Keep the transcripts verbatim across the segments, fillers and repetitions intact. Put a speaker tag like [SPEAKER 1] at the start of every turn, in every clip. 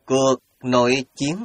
[SPEAKER 1] Cuộc nội chiến.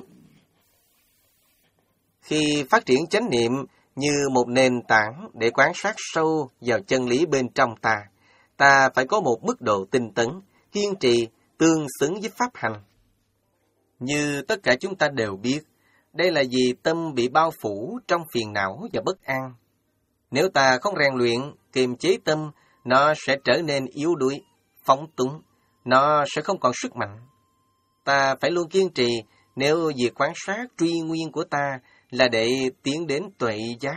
[SPEAKER 1] Khi phát triển chánh niệm như một nền tảng để quan sát sâu vào chân lý bên trong ta, ta phải có một mức độ tinh tấn, kiên trì, tương xứng với pháp hành. Như tất cả chúng ta đều biết, đây là vì tâm bị bao phủ trong phiền não và bất an. Nếu ta không rèn luyện, kiềm chế tâm, nó sẽ trở nên yếu đuối, phóng túng, nó sẽ không còn sức mạnh. Ta phải luôn kiên trì nếu việc quan sát truy nguyên của ta là để tiến đến tuệ giác.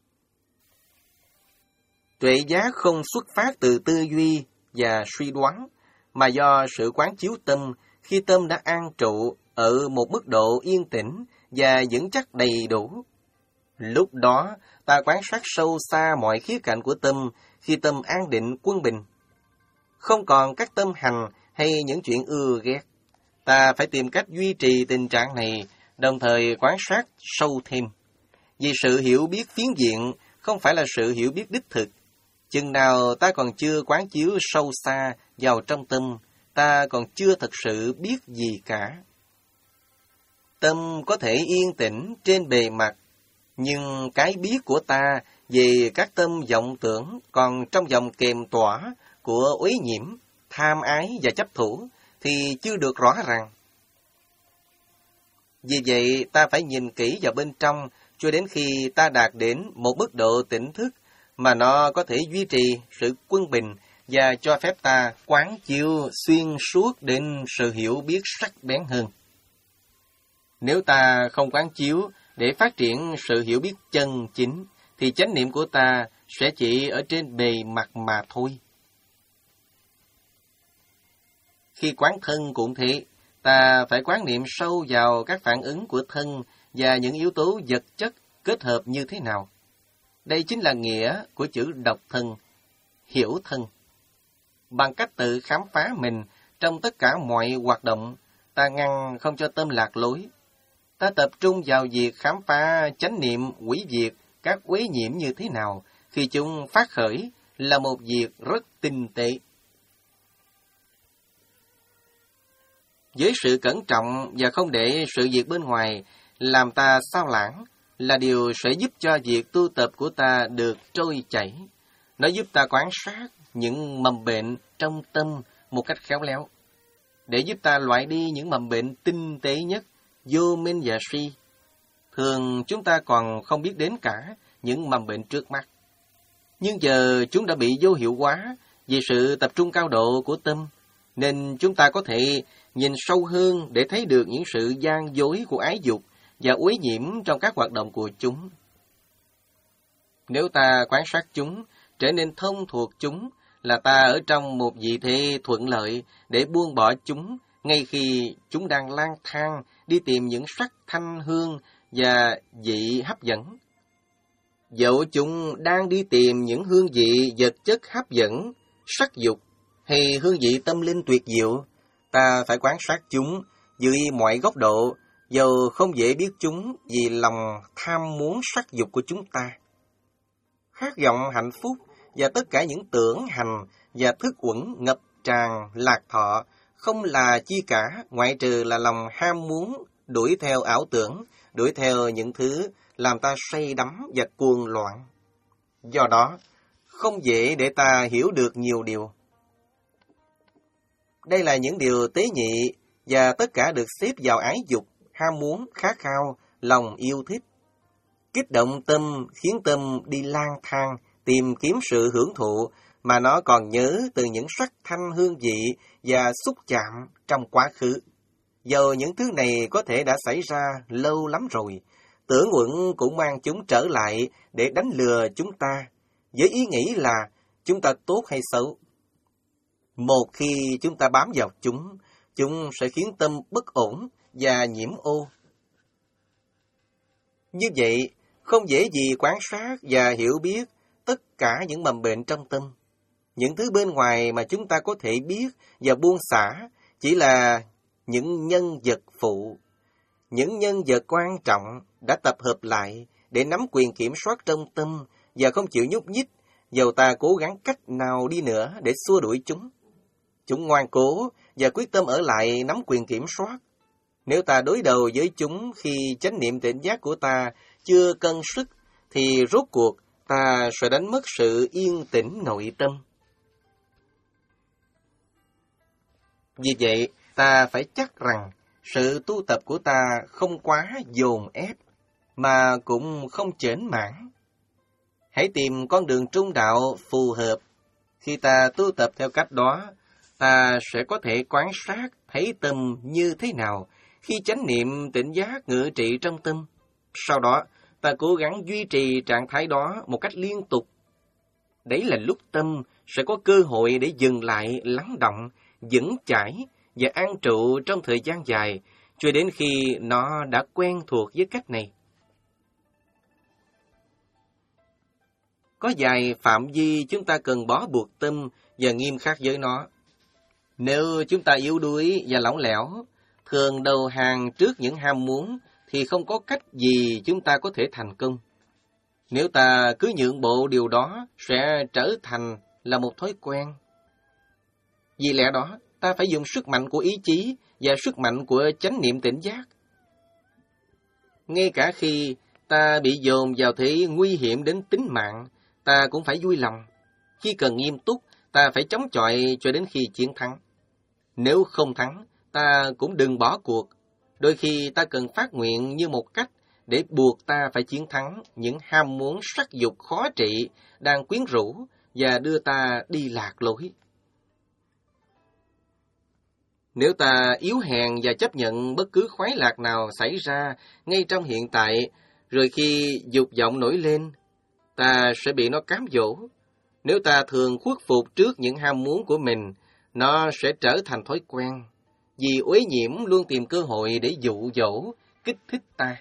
[SPEAKER 1] Tuệ giác không xuất phát từ tư duy và suy đoán, mà do sự quán chiếu tâm khi tâm đã an trụ ở một mức độ yên tĩnh và vững chắc đầy đủ. Lúc đó, ta quan sát sâu xa mọi khía cạnh của tâm khi tâm an định quân bình. Không còn các tâm hành hay những chuyện ưa ghét. Ta phải tìm cách duy trì tình trạng này, đồng thời quan sát sâu thêm. Vì sự hiểu biết phiến diện không phải là sự hiểu biết đích thực. Chừng nào ta còn chưa quán chiếu sâu xa vào trong tâm, ta còn chưa thật sự biết gì cả. Tâm có thể yên tĩnh trên bề mặt, nhưng cái biết của ta về các tâm vọng tưởng còn trong vòng kềm tỏa của uế nhiễm, tham ái và chấp thủ thì chưa được rõ ràng. Vì vậy, ta phải nhìn kỹ vào bên trong cho đến khi ta đạt đến một mức độ tỉnh thức mà nó có thể duy trì sự quân bình và cho phép ta quán chiếu xuyên suốt đến sự hiểu biết sắc bén hơn. Nếu ta không quán chiếu để phát triển sự hiểu biết chân chính, thì chánh niệm của ta sẽ chỉ ở trên bề mặt mà thôi. Khi quán thân cũng thế, ta phải quán niệm sâu vào các phản ứng của thân và những yếu tố vật chất kết hợp như thế nào. Đây chính là nghĩa của chữ độc thân, hiểu thân. Bằng cách tự khám phá mình trong tất cả mọi hoạt động, ta ngăn không cho tâm lạc lối. Ta tập trung vào việc khám phá chánh niệm hủy diệt các uế nhiễm như thế nào khi chúng phát khởi là một việc rất tinh tế. Với sự cẩn trọng và không để sự việc bên ngoài làm ta sao lãng là điều sẽ giúp cho việc tu tập của ta được trôi chảy. Nó giúp ta quan sát những mầm bệnh trong tâm một cách khéo léo, để giúp ta loại đi những mầm bệnh tinh tế nhất, vô minh và si. Thường chúng ta còn không biết đến cả những mầm bệnh trước mắt. Nhưng giờ chúng đã bị vô hiệu hóa vì sự tập trung cao độ của tâm, nên chúng ta có thể nhìn sâu hơn để thấy được những sự gian dối của ái dục và uế nhiễm trong các hoạt động của chúng. Nếu ta quan sát chúng, trở nên thông thuộc chúng, là ta ở trong một vị thế thuận lợi để buông bỏ chúng ngay khi chúng đang lang thang đi tìm những sắc thanh hương và vị hấp dẫn. Dẫu chúng đang đi tìm những hương vị vật chất hấp dẫn, sắc dục hay hương vị tâm linh tuyệt diệu, ta phải quan sát chúng dưới mọi góc độ, dầu không dễ biết chúng vì lòng tham muốn sắc dục của chúng ta. Khát vọng hạnh phúc và tất cả những tưởng hành và thức uẩn ngập tràn lạc thọ không là chi cả ngoại trừ là lòng ham muốn đuổi theo ảo tưởng, đuổi theo những thứ làm ta say đắm và cuồng loạn. Do đó, không dễ để ta hiểu được nhiều điều. Đây là những điều tế nhị và tất cả được xếp vào ái dục, ham muốn, khát khao, lòng yêu thích. Kích động tâm khiến tâm đi lang thang, tìm kiếm sự hưởng thụ mà nó còn nhớ từ những sắc thanh hương vị và xúc chạm trong quá khứ. Dầu những thứ này có thể đã xảy ra lâu lắm rồi, tưởng uẩn cũng mang chúng trở lại để đánh lừa chúng ta, với ý nghĩ là chúng ta tốt hay xấu. Một khi chúng ta bám vào chúng, chúng sẽ khiến tâm bất ổn và nhiễm ô. Như vậy, không dễ gì quan sát và hiểu biết tất cả những mầm bệnh trong tâm. Những thứ bên ngoài mà chúng ta có thể biết và buông xả chỉ là những nhân vật phụ. Những nhân vật quan trọng đã tập hợp lại để nắm quyền kiểm soát trong tâm và không chịu nhúc nhích, dầu ta cố gắng cách nào đi nữa để xua đuổi chúng. Chúng ngoan cố và quyết tâm ở lại nắm quyền kiểm soát. Nếu ta đối đầu với chúng khi chánh niệm tỉnh giác của ta chưa cân sức, thì rốt cuộc ta sẽ đánh mất sự yên tĩnh nội tâm. Vì vậy, ta phải chắc rằng sự tu tập của ta không quá dồn ép, mà cũng không chểnh mãn. Hãy tìm con đường trung đạo phù hợp. Khi ta tu tập theo cách đó, ta sẽ có thể quan sát thấy tâm như thế nào khi chánh niệm tỉnh giác ngự trị trong tâm. Sau đó, ta cố gắng duy trì trạng thái đó một cách liên tục. Đấy là lúc tâm sẽ có cơ hội để dừng lại, lắng động, vững chãi và an trụ trong thời gian dài, cho đến khi nó đã quen thuộc với cách này. Có vài phạm vi chúng ta cần bó buộc tâm và nghiêm khắc với nó. Nếu chúng ta yếu đuối và lỏng lẻo, thường đầu hàng trước những ham muốn, thì không có cách gì chúng ta có thể thành công. Nếu ta cứ nhượng bộ điều đó, sẽ trở thành là một thói quen. Vì lẽ đó, ta phải dùng sức mạnh của ý chí và sức mạnh của chánh niệm tỉnh giác. Ngay cả khi ta bị dồn vào thế nguy hiểm đến tính mạng, ta cũng phải vui lòng. Khi cần nghiêm túc, ta phải chống chọi cho đến khi chiến thắng. Nếu không thắng, ta cũng đừng bỏ cuộc. Đôi khi ta cần phát nguyện như một cách để buộc ta phải chiến thắng những ham muốn sắc dục khó trị đang quyến rũ và đưa ta đi lạc lối. Nếu ta yếu hèn và chấp nhận bất cứ khoái lạc nào xảy ra ngay trong hiện tại, rồi khi dục vọng nổi lên, ta sẽ bị nó cám dỗ. Nếu ta thường khuất phục trước những ham muốn của mình, nó sẽ trở thành thói quen, vì uế nhiễm luôn tìm cơ hội để dụ dỗ, kích thích ta.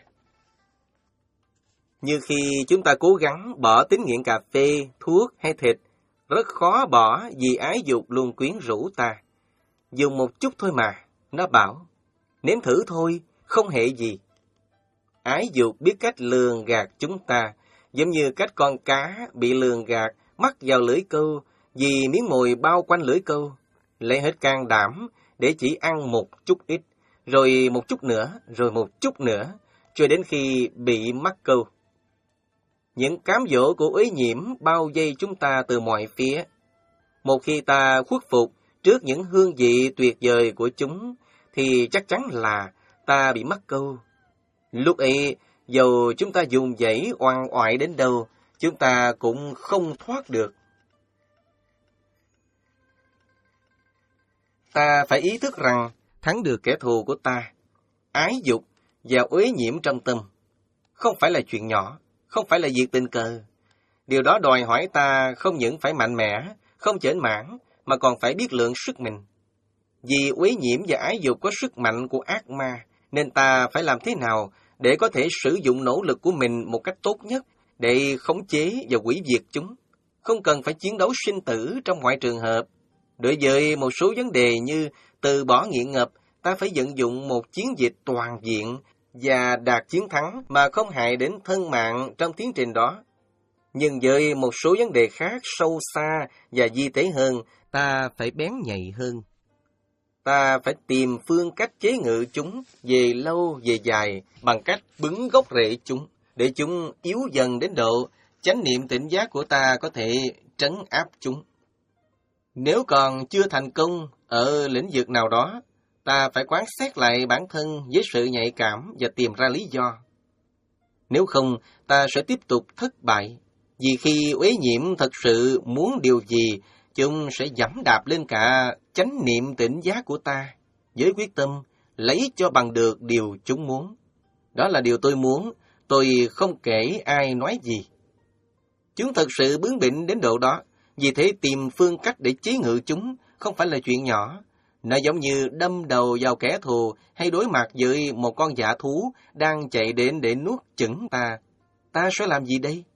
[SPEAKER 1] Như khi chúng ta cố gắng bỏ tính nghiện cà phê, thuốc hay thịt, rất khó bỏ vì ái dục luôn quyến rũ ta. Dùng một chút thôi mà, nó bảo, nếm thử thôi, không hề gì. Ái dục biết cách lường gạt chúng ta, giống như cách con cá bị lường gạt mắc vào lưỡi câu vì miếng mồi bao quanh lưỡi câu, lấy hết can đảm để chỉ ăn một chút ít, rồi một chút nữa, rồi một chút nữa, cho đến khi bị mắc câu. Những cám dỗ của uế nhiễm bao vây chúng ta từ mọi phía. Một khi ta khuất phục trước những hương vị tuyệt vời của chúng, thì chắc chắn là ta bị mắc câu. Lúc ấy, dầu chúng ta dùng dãy oằn oại đến đâu, chúng ta cũng không thoát được. Ta phải ý thức rằng thắng được kẻ thù của ta, ái dục và uế nhiễm trong tâm, không phải là chuyện nhỏ, không phải là việc tình cờ. Điều đó đòi hỏi ta không những phải mạnh mẽ, không chểnh mãn, mà còn phải biết lượng sức mình. Vì uế nhiễm và ái dục có sức mạnh của ác ma, nên ta phải làm thế nào để có thể sử dụng nỗ lực của mình một cách tốt nhất để khống chế và hủy diệt chúng. Không cần phải chiến đấu sinh tử trong mọi trường hợp. Đối với một số vấn đề như từ bỏ nghiện ngập, ta phải vận dụng một chiến dịch toàn diện và đạt chiến thắng mà không hại đến thân mạng trong tiến trình đó. Nhưng với một số vấn đề khác sâu xa và vi tế hơn, ta phải bén nhạy hơn. Ta phải tìm phương cách chế ngự chúng về lâu về dài bằng cách bứng gốc rễ chúng, để chúng yếu dần đến độ chánh niệm tỉnh giác của ta có thể trấn áp chúng. Nếu còn chưa thành công ở lĩnh vực nào đó, ta phải quan sát lại bản thân với sự nhạy cảm và tìm ra lý do. Nếu không, ta sẽ tiếp tục thất bại, vì khi uế nhiễm thật sự muốn điều gì, chúng sẽ giẫm đạp lên cả chánh niệm tỉnh giác của ta, với quyết tâm lấy cho bằng được điều chúng muốn. Đó là điều tôi muốn, tôi không kể ai nói gì. Chúng thật sự bướng bỉnh đến độ đó, vì thế tìm phương cách để chế ngự chúng không phải là chuyện nhỏ. Nó giống như đâm đầu vào kẻ thù hay đối mặt với một con dã thú đang chạy đến để nuốt chửng ta. Ta sẽ làm gì đây?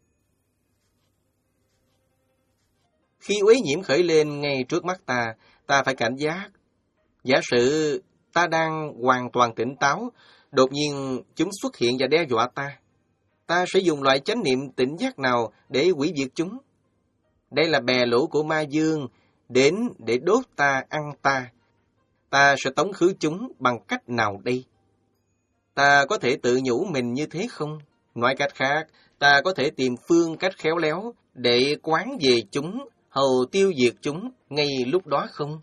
[SPEAKER 1] Khi uế nhiễm khởi lên ngay trước mắt ta, ta phải cảnh giác. Giả sử ta đang hoàn toàn tỉnh táo, đột nhiên chúng xuất hiện và đe dọa ta. Ta sẽ dùng loại chánh niệm tỉnh giác nào để hủy diệt chúng? Đây là bè lũ của ma dương, đến để đốt ta, ăn ta. ta sẽ tống khứ chúng bằng cách nào đây? Ta có thể tự nhủ mình như thế không? Nói cách khác, ta có thể tìm phương cách khéo léo để quán về chúng, hầu tiêu diệt chúng ngay lúc đó không?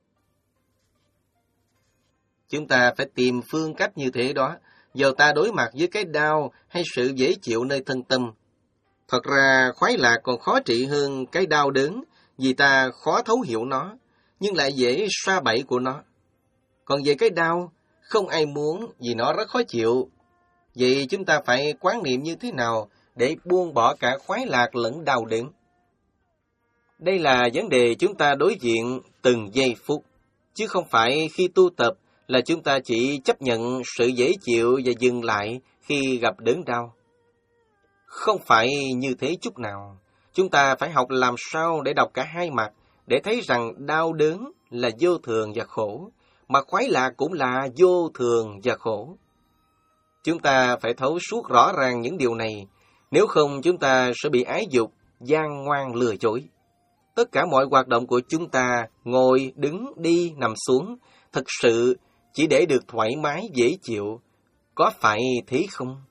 [SPEAKER 1] Chúng ta phải tìm phương cách như thế đó, giờ ta đối mặt với cái đau hay sự dễ chịu nơi thân tâm. Thật ra khoái lạc còn khó trị hơn cái đau đớn, vì ta khó thấu hiểu nó, nhưng lại dễ sa bẫy của nó. Còn về cái đau, không ai muốn vì nó rất khó chịu. Vậy chúng ta phải quán niệm như thế nào để buông bỏ cả khoái lạc lẫn đau đớn? Đây là vấn đề chúng ta đối diện từng giây phút, chứ không phải khi tu tập là chúng ta chỉ chấp nhận sự dễ chịu và dừng lại khi gặp đớn đau. Không phải như thế chút nào. Chúng ta phải học làm sao để đọc cả hai mặt, để thấy rằng đau đớn là vô thường và khổ, mà khoái lạc cũng là vô thường và khổ. Chúng ta phải thấu suốt rõ ràng những điều này, nếu không chúng ta sẽ bị ái dục, gian ngoan lừa dối. Tất cả mọi hoạt động của chúng ta, ngồi, đứng, đi, nằm xuống, thực sự chỉ để được thoải mái, dễ chịu. Có phải thế không?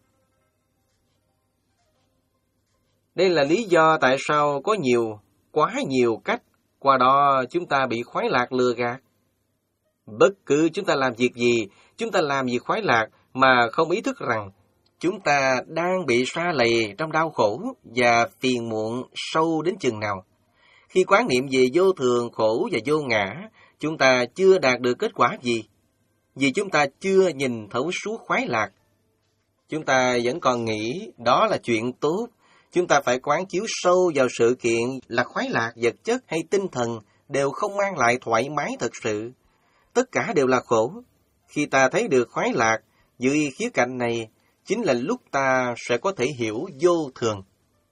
[SPEAKER 1] Đây là lý do tại sao có nhiều, quá nhiều cách, qua đó chúng ta bị khoái lạc lừa gạt. Bất cứ chúng ta làm việc gì, chúng ta làm việc khoái lạc mà không ý thức rằng chúng ta đang bị sa lầy trong đau khổ và phiền muộn sâu đến chừng nào. Khi quán niệm về vô thường, khổ và vô ngã, chúng ta chưa đạt được kết quả gì, vì chúng ta chưa nhìn thấu suốt khoái lạc. Chúng ta vẫn còn nghĩ đó là chuyện tốt. Chúng ta phải quán chiếu sâu vào sự kiện là khoái lạc vật chất hay tinh thần đều không mang lại thoải mái thật sự. Tất cả đều là khổ. Khi ta thấy được khoái lạc dưới khía cạnh này, chính là lúc ta sẽ có thể hiểu vô thường.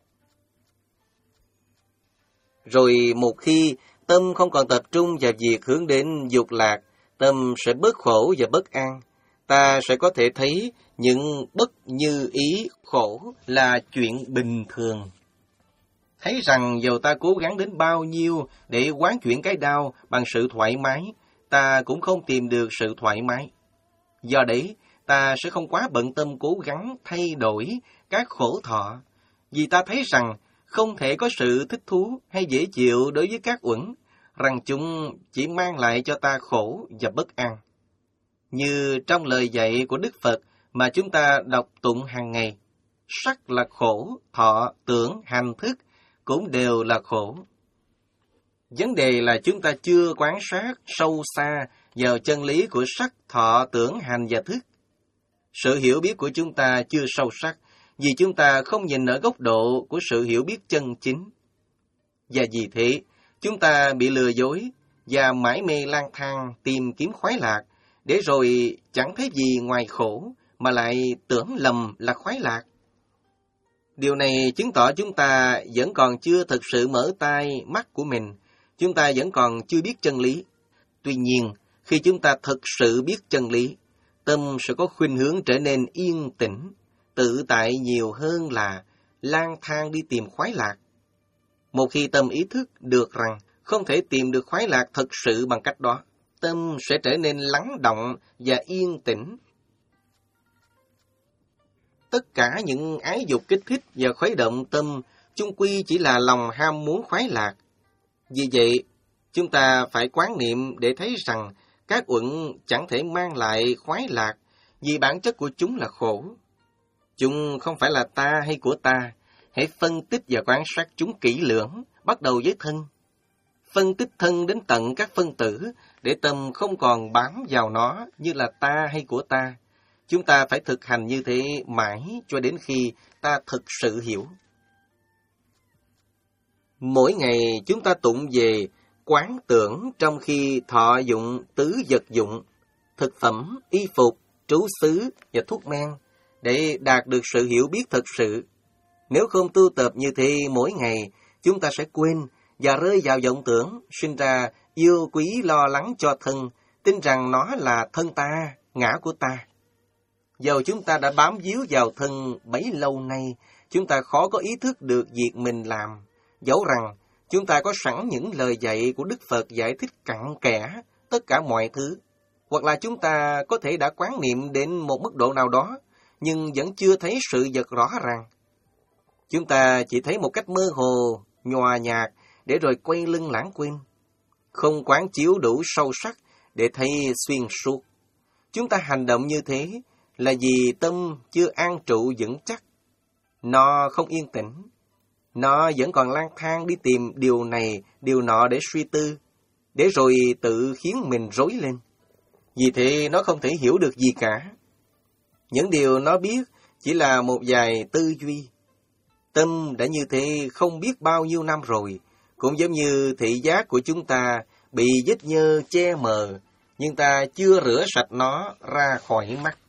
[SPEAKER 1] Rồi một khi tâm không còn tập trung vào việc hướng đến dục lạc, tâm sẽ bớt khổ và bất an. Ta sẽ có thể thấy những bất như ý khổ là chuyện bình thường. Thấy rằng dầu ta cố gắng đến bao nhiêu để quán chuyển cái đau bằng sự thoải mái, ta cũng không tìm được sự thoải mái. Do đấy, ta sẽ không quá bận tâm cố gắng thay đổi các khổ thọ, vì ta thấy rằng không thể có sự thích thú hay dễ chịu đối với các uẩn, rằng chúng chỉ mang lại cho ta khổ và bất an. Như trong lời dạy của Đức Phật mà chúng ta đọc tụng hàng ngày, sắc là khổ, thọ, tưởng, hành, thức cũng đều là khổ. Vấn đề là chúng ta chưa quan sát sâu xa vào chân lý của sắc, thọ, tưởng, hành và thức. Sự hiểu biết của chúng ta chưa sâu sắc, vì chúng ta không nhìn ở góc độ của sự hiểu biết chân chính. Và vì thế, chúng ta bị lừa dối và mải mê lang thang tìm kiếm khoái lạc, để rồi chẳng thấy gì ngoài khổ, mà lại tưởng lầm là khoái lạc. Điều này chứng tỏ chúng ta vẫn còn chưa thực sự mở tai, mắt của mình, chúng ta vẫn còn chưa biết chân lý. Tuy nhiên, khi chúng ta thực sự biết chân lý, tâm sẽ có khuynh hướng trở nên yên tĩnh, tự tại nhiều hơn là lang thang đi tìm khoái lạc. Một khi tâm ý thức được rằng không thể tìm được khoái lạc thật sự bằng cách đó, tâm sẽ trở nên lắng động và yên tĩnh. Tất cả những ái dục kích thích và khuấy động tâm chung quy chỉ là lòng ham muốn khoái lạc. Vì vậy, chúng ta phải quán niệm để thấy rằng các uẩn chẳng thể mang lại khoái lạc, vì bản chất của chúng là khổ. Chúng không phải là ta hay của ta. Hãy phân tích và quan sát chúng kỹ lưỡng, bắt đầu với thân. Phân tích thân đến tận các phân tử, để tâm không còn bám vào nó như là ta hay của ta. Chúng ta phải thực hành như thế mãi cho đến khi ta thực sự hiểu. Mỗi ngày chúng ta tụng về quán tưởng trong khi thọ dụng tứ vật dụng, thực phẩm, y phục, trú xứ và thuốc men, để đạt được sự hiểu biết thật sự. Nếu không tu tập như thế mỗi ngày, chúng ta sẽ quên và rơi vào vọng tưởng, sinh ra yêu quý lo lắng cho thân, tin rằng nó là thân ta, ngã của ta. Dầu chúng ta đã bám víu vào thân bấy lâu nay, chúng ta khó có ý thức được việc mình làm, dẫu rằng chúng ta có sẵn những lời dạy của Đức Phật giải thích cặn kẽ tất cả mọi thứ. Hoặc là chúng ta có thể đã quán niệm đến một mức độ nào đó, nhưng vẫn chưa thấy sự vật rõ ràng. Chúng ta chỉ thấy một cách mơ hồ, nhòa nhạt, để rồi quay lưng lãng quên. Không quán chiếu đủ sâu sắc để thấy xuyên suốt. Chúng ta hành động như thế là vì tâm chưa an trụ vững chắc. Nó không yên tĩnh. Nó vẫn còn lang thang đi tìm điều này, điều nọ để suy tư, để rồi tự khiến mình rối lên. Vì thế nó không thể hiểu được gì cả. Những điều nó biết chỉ là một vài tư duy. Tâm đã như thế không biết bao nhiêu năm rồi, cũng giống như thị giác của chúng ta bị vết nhơ che mờ, nhưng ta chưa rửa sạch nó ra khỏi mắt.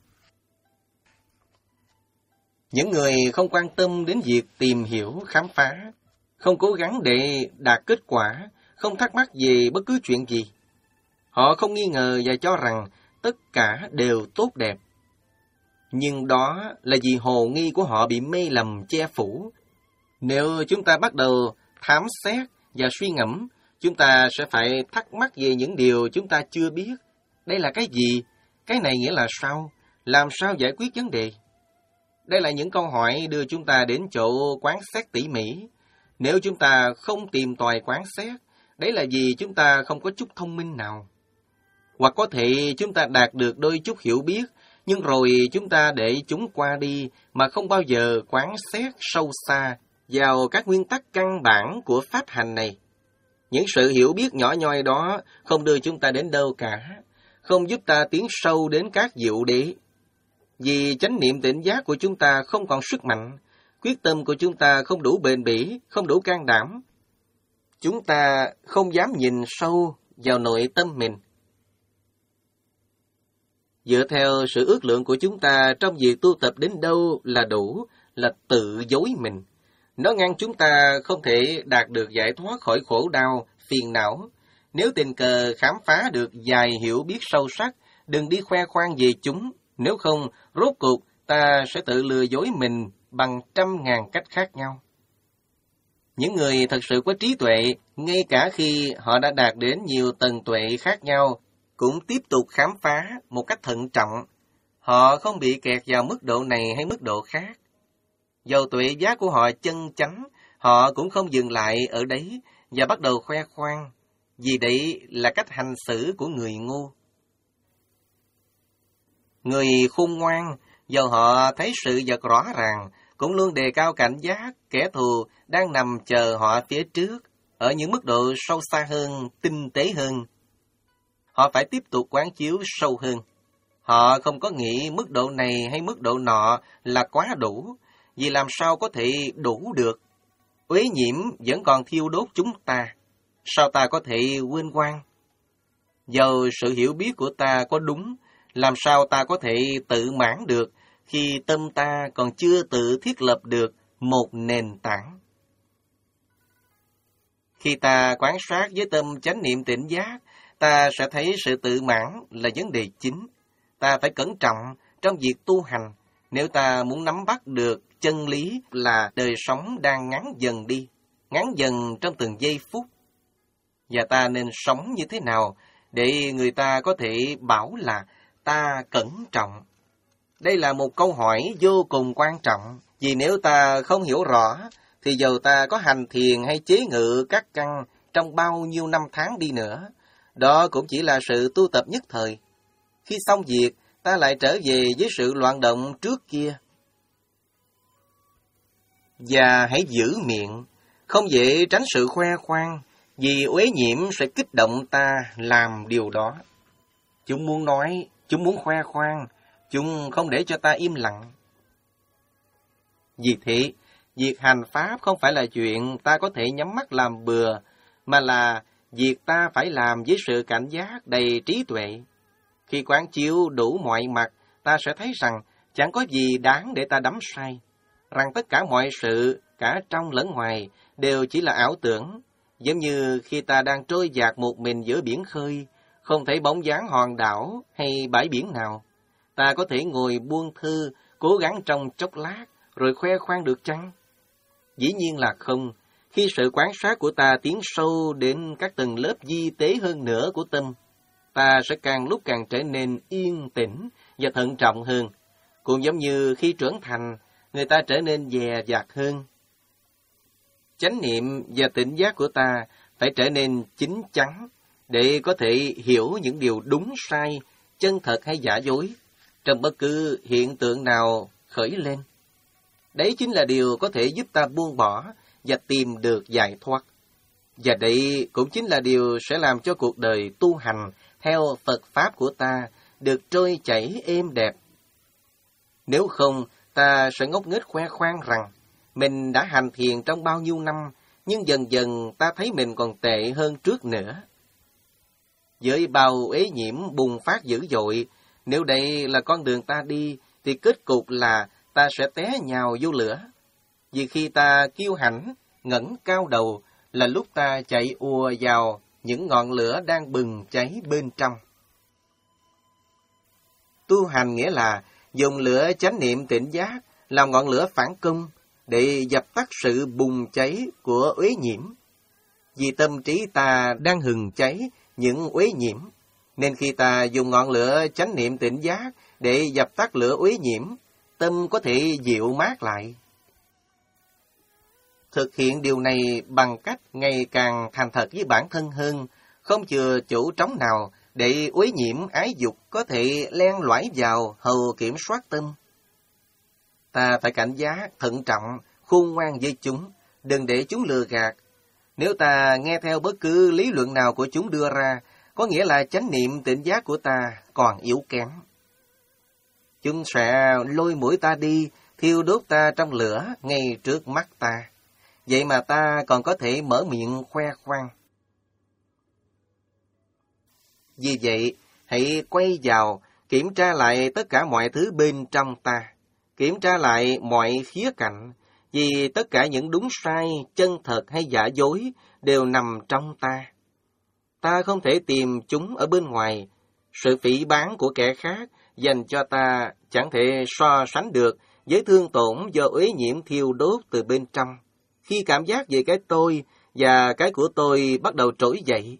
[SPEAKER 1] Những người không quan tâm đến việc tìm hiểu, khám phá, không cố gắng để đạt kết quả, không thắc mắc về bất cứ chuyện gì. Họ không nghi ngờ và cho rằng tất cả đều tốt đẹp. Nhưng đó là vì hồ nghi của họ bị mê lầm che phủ. Nếu chúng ta bắt đầu thám xét và suy ngẫm, chúng ta sẽ phải thắc mắc về những điều chúng ta chưa biết. Đây là cái gì? Cái này nghĩa là sao? Làm sao giải quyết vấn đề? Đây là những câu hỏi đưa chúng ta đến chỗ quán xét tỉ mỉ. Nếu chúng ta không tìm tòi quán xét, đấy là vì chúng ta không có chút thông minh nào. Hoặc có thể chúng ta đạt được đôi chút hiểu biết, nhưng rồi chúng ta để chúng qua đi mà không bao giờ quán xét sâu xa vào các nguyên tắc căn bản của pháp hành này. Những sự hiểu biết nhỏ nhoi đó không đưa chúng ta đến đâu cả, không giúp ta tiến sâu đến các diệu đế. Vì chánh niệm tỉnh giác của chúng ta không còn sức mạnh, quyết tâm của chúng ta không đủ bền bỉ, không đủ can đảm. Chúng ta không dám nhìn sâu vào nội tâm mình. Dựa theo sự ước lượng của chúng ta trong việc tu tập đến đâu là đủ, là tự dối mình. Nó ngăn chúng ta không thể đạt được giải thoát khỏi khổ đau, phiền não. Nếu tình cờ khám phá được vài hiểu biết sâu sắc, đừng đi khoe khoang về chúng. Nếu không, rốt cuộc ta sẽ tự lừa dối mình bằng trăm ngàn cách khác nhau. Những người thật sự có trí tuệ, ngay cả khi họ đã đạt đến nhiều tầng tuệ khác nhau, cũng tiếp tục khám phá một cách thận trọng. Họ không bị kẹt vào mức độ này hay mức độ khác. Dầu tuệ giác của họ chân chánh, họ cũng không dừng lại ở đấy và bắt đầu khoe khoang, vì đấy là cách hành xử của người ngu. Người khôn ngoan, dầu họ thấy sự vật rõ ràng, cũng luôn đề cao cảnh giác kẻ thù đang nằm chờ họ phía trước, ở những mức độ sâu xa hơn, tinh tế hơn. Họ phải tiếp tục quán chiếu sâu hơn. Họ không có nghĩ mức độ này hay mức độ nọ là quá đủ, vì làm sao có thể đủ được. Uế nhiễm vẫn còn thiêu đốt chúng ta, sao ta có thể quên quang? Dầu sự hiểu biết của ta có đúng, làm sao ta có thể tự mãn được khi tâm ta còn chưa tự thiết lập được một nền tảng? Khi ta quán sát với tâm chánh niệm tỉnh giác, ta sẽ thấy sự tự mãn là vấn đề chính. Ta phải cẩn trọng trong việc tu hành nếu ta muốn nắm bắt được chân lý là đời sống đang ngắn dần đi, ngắn dần trong từng giây phút. Và ta nên sống như thế nào để người ta có thể bảo là ta cẩn trọng? Đây là một câu hỏi vô cùng quan trọng, vì nếu ta không hiểu rõ, thì dầu ta có hành thiền hay chế ngự các căn trong bao nhiêu năm tháng đi nữa, đó cũng chỉ là sự tu tập nhất thời. Khi xong việc, ta lại trở về với sự loạn động trước kia. Và hãy giữ miệng, không dễ tránh sự khoe khoang, vì uế nhiễm sẽ kích động ta làm điều đó. Chúng muốn nói, chúng muốn khoe khoang, chúng không để cho ta im lặng. Vì thế, việc hành pháp không phải là chuyện ta có thể nhắm mắt làm bừa, mà là việc ta phải làm với sự cảnh giác đầy trí tuệ. Khi quán chiếu đủ mọi mặt, ta sẽ thấy rằng chẳng có gì đáng để ta đắm say, rằng tất cả mọi sự, cả trong lẫn ngoài, đều chỉ là ảo tưởng, giống như khi ta đang trôi dạt một mình giữa biển khơi, không thấy bóng dáng hòn đảo hay bãi biển nào. Ta có thể ngồi buông thư, cố gắng trong chốc lát, rồi khoe khoang được chăng? Dĩ nhiên là không. Khi sự quán sát của ta tiến sâu đến các tầng lớp di tế hơn nữa của tâm, ta sẽ càng lúc càng trở nên yên tĩnh và thận trọng hơn. Cũng giống như khi trưởng thành, người ta trở nên dè dặt hơn. Chánh niệm và tỉnh giác của ta phải trở nên chín chắn để có thể hiểu những điều đúng sai, chân thật hay giả dối trong bất cứ hiện tượng nào khởi lên. Đấy chính là điều có thể giúp ta buông bỏ và tìm được giải thoát. Và đây cũng chính là điều sẽ làm cho cuộc đời tu hành theo Phật Pháp của ta được trôi chảy êm đẹp. Nếu không, ta sẽ ngốc nghếch khoe khoang rằng mình đã hành thiền trong bao nhiêu năm, nhưng dần dần ta thấy mình còn tệ hơn trước nữa. Với bao uế nhiễm bùng phát dữ dội, nếu đây là con đường ta đi, thì kết cục là ta sẽ té nhào vô lửa. Vì khi ta kiêu hãnh, ngẩng cao đầu, là lúc ta chạy ùa vào những ngọn lửa đang bừng cháy bên trong. Tu hành nghĩa là dùng lửa chánh niệm tỉnh giác làm ngọn lửa phản công để dập tắt sự bùng cháy của uế nhiễm. Vì tâm trí ta đang hừng cháy những uế nhiễm, nên khi ta dùng ngọn lửa chánh niệm tỉnh giác để dập tắt lửa uế nhiễm, tâm có thể dịu mát lại. Thực hiện điều này bằng cách ngày càng thành thật với bản thân hơn, không chừa chỗ trống nào để uế nhiễm ái dục có thể len lỏi vào hầu kiểm soát tâm. Ta phải cảnh giác, thận trọng, khôn ngoan với chúng, đừng để chúng lừa gạt. Nếu ta nghe theo bất cứ lý luận nào của chúng đưa ra, có nghĩa là chánh niệm tỉnh giác của ta còn yếu kém. Chúng sẽ lôi mũi ta đi, thiêu đốt ta trong lửa ngay trước mắt ta. Vậy mà ta còn có thể mở miệng khoe khoang. Vì vậy, hãy quay vào, kiểm tra lại tất cả mọi thứ bên trong ta. Kiểm tra lại mọi khía cạnh, vì tất cả những đúng sai, chân thật hay giả dối đều nằm trong ta. Ta không thể tìm chúng ở bên ngoài. Sự phỉ báng của kẻ khác dành cho ta chẳng thể so sánh được với thương tổn do uế nhiễm thiêu đốt từ bên trong, khi cảm giác về cái tôi và cái của tôi bắt đầu trỗi dậy.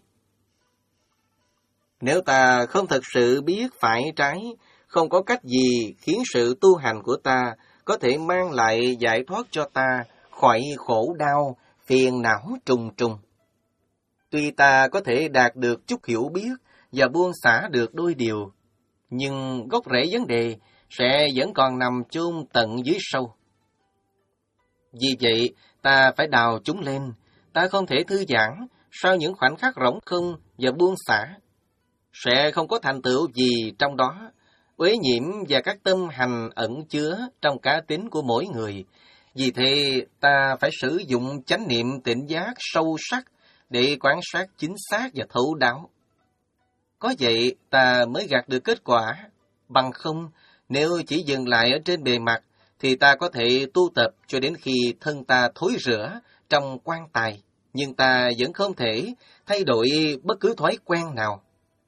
[SPEAKER 1] Nếu ta không thật sự biết phải trái, không có cách gì khiến sự tu hành của ta có thể mang lại giải thoát cho ta khỏi khổ đau, phiền não trùng trùng. Tuy ta có thể đạt được chút hiểu biết và buông xả được đôi điều, nhưng gốc rễ vấn đề sẽ vẫn còn nằm chôn tận dưới sâu. Vì vậy, ta phải đào chúng lên. Ta không thể thư giãn sau những khoảnh khắc rỗng không và buông xả. Sẽ không có thành tựu gì trong đó. Uế nhiễm và các tâm hành ẩn chứa trong cá tính của mỗi người. Vì thế, ta phải sử dụng chánh niệm tỉnh giác sâu sắc để quan sát chính xác và thấu đáo. Có vậy, ta mới gặt được kết quả. Bằng không, nếu chỉ dừng lại ở trên bề mặt, thì ta có thể tu tập cho đến khi thân ta thối rữa trong quan tài, nhưng ta vẫn không thể thay đổi bất cứ thói quen nào.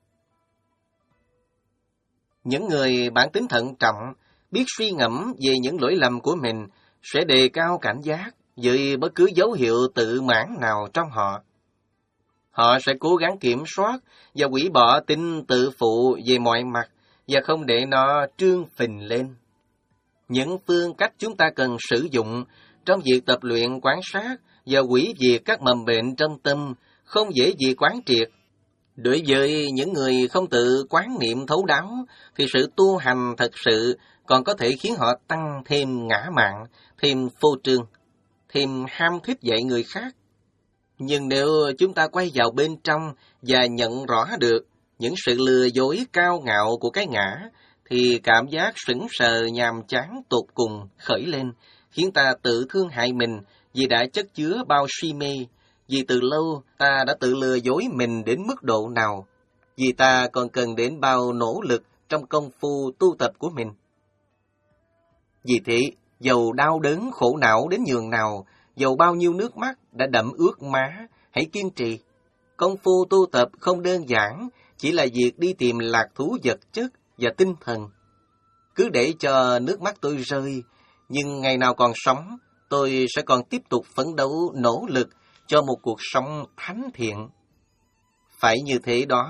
[SPEAKER 1] Những người bản tính thận trọng, biết suy ngẫm về những lỗi lầm của mình, sẽ đề cao cảnh giác với bất cứ dấu hiệu tự mãn nào trong họ. Họ sẽ cố gắng kiểm soát và hủy bỏ tính tự phụ về mọi mặt và không để nó trương phình lên. Những phương cách chúng ta cần sử dụng trong việc tập luyện quán sát và hủy diệt các mầm bệnh trong tâm không dễ gì quán triệt. Đối với những người không tự quán niệm thấu đáo, thì sự tu hành thật sự còn có thể khiến họ tăng thêm ngã mạn, thêm phô trương, thêm ham thích dạy người khác. Nhưng nếu chúng ta quay vào bên trong và nhận rõ được những sự lừa dối cao ngạo của cái ngã, thì cảm giác sững sờ nhàm chán tột cùng khởi lên, khiến ta tự thương hại mình vì đã chất chứa bao si mê, vì từ lâu ta đã tự lừa dối mình đến mức độ nào, vì ta còn cần đến bao nỗ lực trong công phu tu tập của mình. Vì thế, dầu đau đớn khổ não đến nhường nào, dầu bao nhiêu nước mắt đã đẫm ướt má, hãy kiên trì. Công phu tu tập không đơn giản, chỉ là việc đi tìm lạc thú vật chất và tinh thần. Cứ để cho nước mắt tôi rơi, nhưng ngày nào còn sống, tôi sẽ còn tiếp tục phấn đấu nỗ lực cho một cuộc sống thánh thiện. Phải như thế đó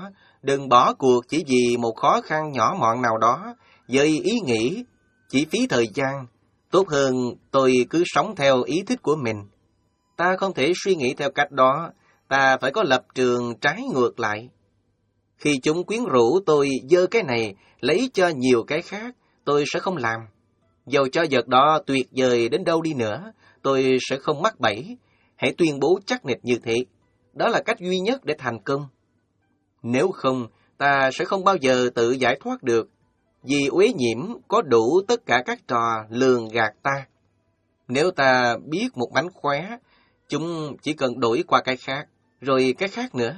[SPEAKER 1] Đừng bỏ cuộc chỉ vì một khó khăn nhỏ mọn nào đó, với ý nghĩ chỉ phí thời gian. Tốt hơn tôi cứ sống theo ý thích của mình. Ta không thể suy nghĩ theo cách đó, ta phải có lập trường trái ngược lại. Khi chúng quyến rũ tôi giơ cái này, lấy cho nhiều cái khác, tôi sẽ không làm. Dầu cho vật đó tuyệt vời đến đâu đi nữa, tôi sẽ không mắc bẫy. Hãy tuyên bố chắc nịch như thế. Đó là cách duy nhất để thành công. Nếu không, ta sẽ không bao giờ tự giải thoát được, vì uế nhiễm có đủ tất cả các trò lường gạt ta. Nếu ta biết một mánh khóe, chúng chỉ cần đổi qua cái khác, rồi cái khác nữa.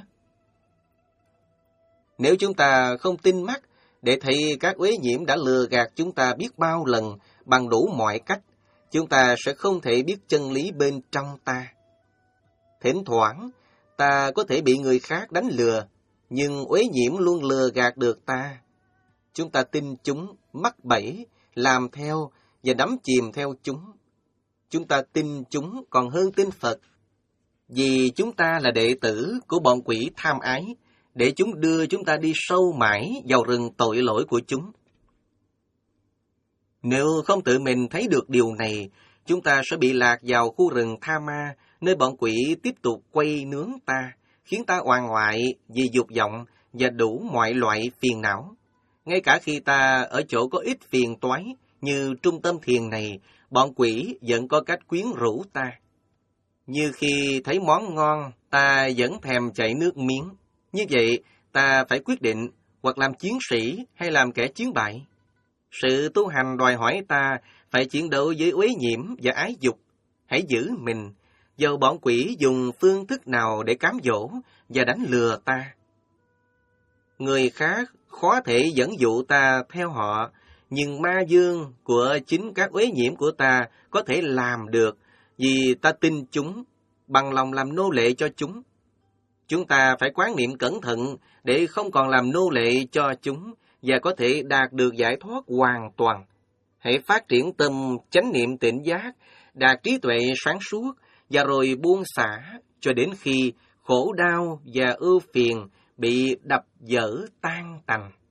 [SPEAKER 1] Nếu chúng ta không tin mắt để thấy các uế nhiễm đã lừa gạt chúng ta biết bao lần bằng đủ mọi cách, chúng ta sẽ không thể biết chân lý bên trong ta. Thỉnh thoảng, ta có thể bị người khác đánh lừa, nhưng uế nhiễm luôn lừa gạt được ta. Chúng ta tin chúng, mắc bẫy, làm theo và đắm chìm theo chúng. Chúng ta tin chúng còn hơn tin Phật, vì chúng ta là đệ tử của bọn quỷ tham ái, để chúng đưa chúng ta đi sâu mãi vào rừng tội lỗi của chúng. Nếu không tự mình thấy được điều này, chúng ta sẽ bị lạc vào khu rừng tha ma, nơi bọn quỷ tiếp tục quay nướng ta, khiến ta oan ngoại vì dục vọng và đủ mọi loại phiền não. Ngay cả khi ta ở chỗ có ít phiền toái như trung tâm thiền này, bọn quỷ vẫn có cách quyến rũ ta. Như khi thấy món ngon, ta vẫn thèm chảy nước miếng. Như vậy, ta phải quyết định hoặc làm chiến sĩ hay làm kẻ chiến bại. Sự tu hành đòi hỏi ta phải chiến đấu với uế nhiễm và ái dục. Hãy giữ mình, dầu bọn quỷ dùng phương thức nào để cám dỗ và đánh lừa ta. Người khác khó thể dẫn dụ ta theo họ, nhưng ma dương của chính các uế nhiễm của ta có thể làm được, vì ta tin chúng, bằng lòng làm nô lệ cho chúng. Chúng ta phải quán niệm cẩn thận để không còn làm nô lệ cho chúng và có thể đạt được giải thoát hoàn toàn. Hãy phát triển tâm chánh niệm tỉnh giác, đạt trí tuệ sáng suốt và rồi buông xả cho đến khi khổ đau và ưu phiền bị đập vỡ tan tành.